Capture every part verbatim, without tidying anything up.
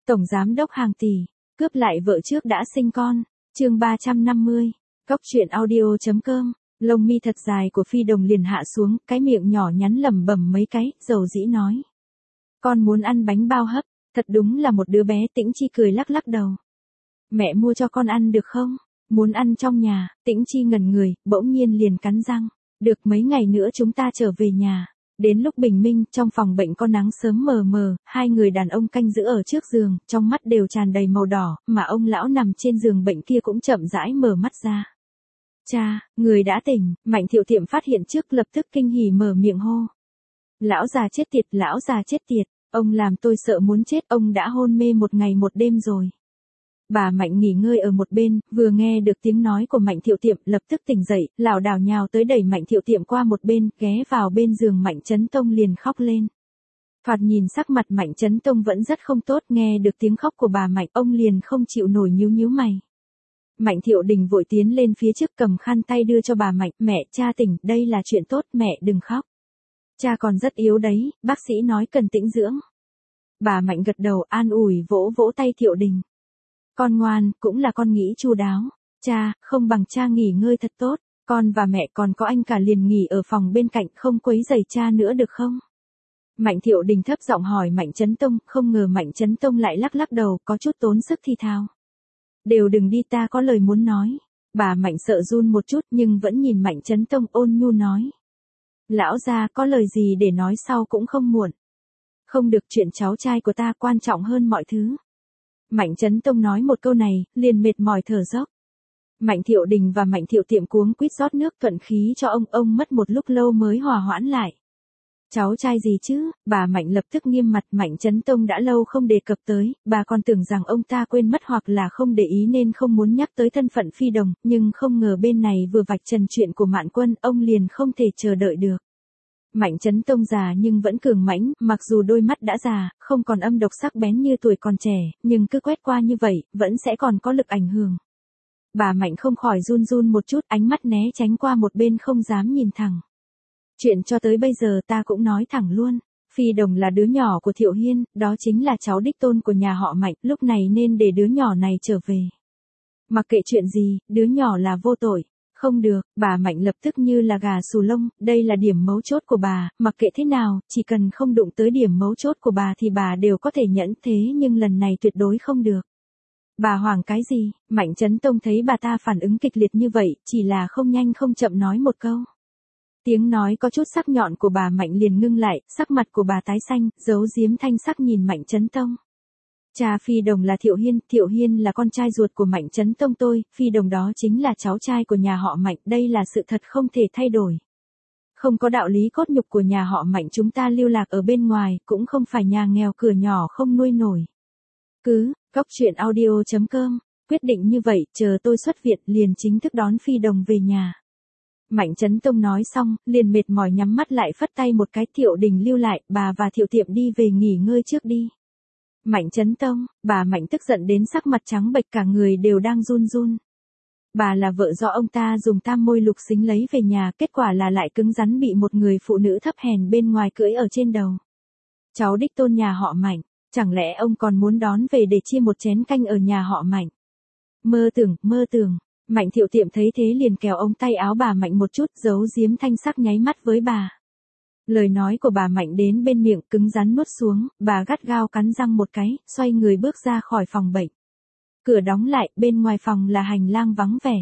Tổng giám đốc hàng tỷ, cướp lại vợ trước đã sinh con. Chương ba trăm năm mươi. Cốc truyện audio.com. Lông mi thật dài của Phi Đồng liền hạ xuống, cái miệng nhỏ nhắn lẩm bẩm mấy cái, dầu dĩ nói: "Con muốn ăn bánh bao hấp." Thật đúng là một đứa bé. Tĩnh Chi cười lắc lắc đầu. "Mẹ mua cho con ăn được không?" "Muốn ăn trong nhà." Tĩnh Chi ngẩn người, bỗng nhiên liền cắn răng. "Được, mấy ngày nữa chúng ta trở về nhà." Đến lúc bình minh, trong phòng bệnh có nắng sớm mờ mờ, hai người đàn ông canh giữ ở trước giường, trong mắt đều tràn đầy màu đỏ, mà ông lão nằm trên giường bệnh kia cũng chậm rãi mở mắt ra. "Cha, người đã tỉnh." Mạnh Thiệu Tiệm phát hiện trước lập tức kinh hỉ mở miệng hô. "Lão già chết tiệt, lão già chết tiệt, ông làm tôi sợ muốn chết, ông đã hôn mê một ngày một đêm rồi." Bà Mạnh nghỉ ngơi ở một bên, vừa nghe được tiếng nói của Mạnh Thiệu Tiệm, lập tức tỉnh dậy, lảo đảo nhào tới đẩy Mạnh Thiệu Tiệm qua một bên, ghé vào bên giường Mạnh Chấn Tông liền khóc lên. Thoạt nhìn sắc mặt Mạnh Chấn Tông vẫn rất không tốt, nghe được tiếng khóc của bà Mạnh, ông liền không chịu nổi nhíu nhíu mày. Mạnh Thiệu Đình vội tiến lên phía trước cầm khăn tay đưa cho bà Mạnh, "Mẹ, cha tỉnh, đây là chuyện tốt, mẹ đừng khóc. Cha còn rất yếu đấy, bác sĩ nói cần tĩnh dưỡng." Bà Mạnh gật đầu an ủi vỗ vỗ tay Thiệu Đình. "Con ngoan, cũng là con nghĩ chu đáo. Cha, không bằng cha nghỉ ngơi thật tốt, con và mẹ còn có anh cả liền nghỉ ở phòng bên cạnh, không quấy rầy cha nữa được không?" Mạnh Thiệu Đình thấp giọng hỏi Mạnh Chấn Tông, không ngờ Mạnh Chấn Tông lại lắc lắc đầu, có chút tốn sức thi thao. "Đều đừng đi, ta có lời muốn nói." Bà Mạnh sợ run một chút nhưng vẫn nhìn Mạnh Chấn Tông ôn nhu nói: "Lão gia có lời gì để nói sau cũng không muộn. Không được, chuyện cháu trai của ta quan trọng hơn mọi thứ." Mạnh Chấn Tông nói một câu này, liền mệt mỏi thở dốc. Mạnh Thiệu Đình và Mạnh Thiệu Tiệm cuống quýt rót nước thuận khí cho ông, ông mất một lúc lâu mới hòa hoãn lại. "Cháu trai gì chứ?" Bà Mạnh lập tức nghiêm mặt. Mạnh Chấn Tông đã lâu không đề cập tới, bà còn tưởng rằng ông ta quên mất hoặc là không để ý nên không muốn nhắc tới thân phận Phi Đồng, nhưng không ngờ bên này vừa vạch trần chuyện của Mạn Quân, ông liền không thể chờ đợi được. Mạnh Chấn Tông già nhưng vẫn cường mãnh, mặc dù đôi mắt đã già, không còn âm độc sắc bén như tuổi còn trẻ, nhưng cứ quét qua như vậy, vẫn sẽ còn có lực ảnh hưởng. Bà Mạnh không khỏi run run một chút, ánh mắt né tránh qua một bên không dám nhìn thẳng. "Chuyện cho tới bây giờ ta cũng nói thẳng luôn. Phi Đồng là đứa nhỏ của Thiệu Hiên, đó chính là cháu đích tôn của nhà họ Mạnh, lúc này nên để đứa nhỏ này trở về. Mặc kệ chuyện gì, đứa nhỏ là vô tội." "Không được." Bà Mạnh lập tức như là gà xù lông, đây là điểm mấu chốt của bà, mặc kệ thế nào, chỉ cần không đụng tới điểm mấu chốt của bà thì bà đều có thể nhẫn, thế nhưng lần này tuyệt đối không được. "Bà hoảng cái gì?" Mạnh Chấn Tông thấy bà ta phản ứng kịch liệt như vậy, chỉ là không nhanh không chậm nói một câu. Tiếng nói có chút sắc nhọn của bà Mạnh liền ngưng lại, sắc mặt của bà tái xanh, giấu giếm thanh sắc nhìn Mạnh Chấn Tông. "Cha Phi Đồng là Thiệu Hiên, Thiệu Hiên là con trai ruột của Mạnh Chấn Tông tôi, Phi Đồng đó chính là cháu trai của nhà họ Mạnh, đây là sự thật không thể thay đổi. Không có đạo lý cốt nhục của nhà họ Mạnh chúng ta lưu lạc ở bên ngoài, cũng không phải nhà nghèo cửa nhỏ không nuôi nổi." Cứ, Cốc truyện audio.com, quyết định như vậy, chờ tôi xuất viện liền chính thức đón Phi Đồng về nhà. Mạnh Chấn Tông nói xong, liền mệt mỏi nhắm mắt lại phất tay một cái. "Thiệu Đình lưu lại, bà và Thiệu Tiệm đi về nghỉ ngơi trước đi." "Mạnh Chấn Tông." Bà Mạnh tức giận đến sắc mặt trắng bệch, cả người đều đang run run. Bà là vợ do ông ta dùng tam môi lục xính lấy về nhà, kết quả là lại cứng rắn bị một người phụ nữ thấp hèn bên ngoài cưỡi ở trên đầu. Cháu đích tôn nhà họ Mạnh, chẳng lẽ ông còn muốn đón về để chia một chén canh ở nhà họ Mạnh? Mơ tưởng, mơ tưởng. Mạnh Thiệu Tiệm thấy thế liền kéo ống tay áo bà Mạnh một chút, giấu giếm thanh sắc nháy mắt với bà. Lời nói của bà Mạnh đến bên miệng cứng rắn nuốt xuống, bà gắt gao cắn răng một cái, xoay người bước ra khỏi phòng bệnh. Cửa đóng lại, bên ngoài phòng là hành lang vắng vẻ.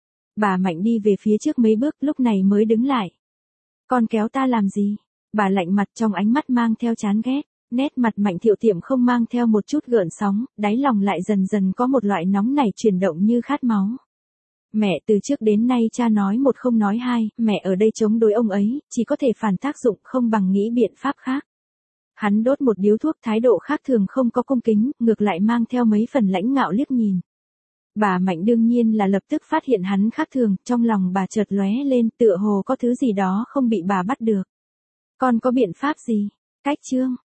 Bà Mạnh đi về phía trước mấy bước, lúc này mới đứng lại. "Con kéo ta làm gì?" Bà lạnh mặt, trong ánh mắt mang theo chán ghét. Nét mặt Mạnh Thiệu Tiệm không mang theo một chút gợn sóng, đáy lòng lại dần dần có một loại nóng nảy chuyển động như khát máu. "Mẹ, từ trước đến nay cha nói một không nói hai, mẹ ở đây chống đối ông ấy, chỉ có thể phản tác dụng, không bằng nghĩ biện pháp khác." Hắn đốt một điếu thuốc, thái độ khác thường không có cung kính, ngược lại mang theo mấy phần lãnh ngạo liếc nhìn. Bà Mạnh đương nhiên là lập tức phát hiện hắn khác thường, trong lòng bà chợt lóe lên, tựa hồ có thứ gì đó không bị bà bắt được. "Con có biện pháp gì?" "Cách chương."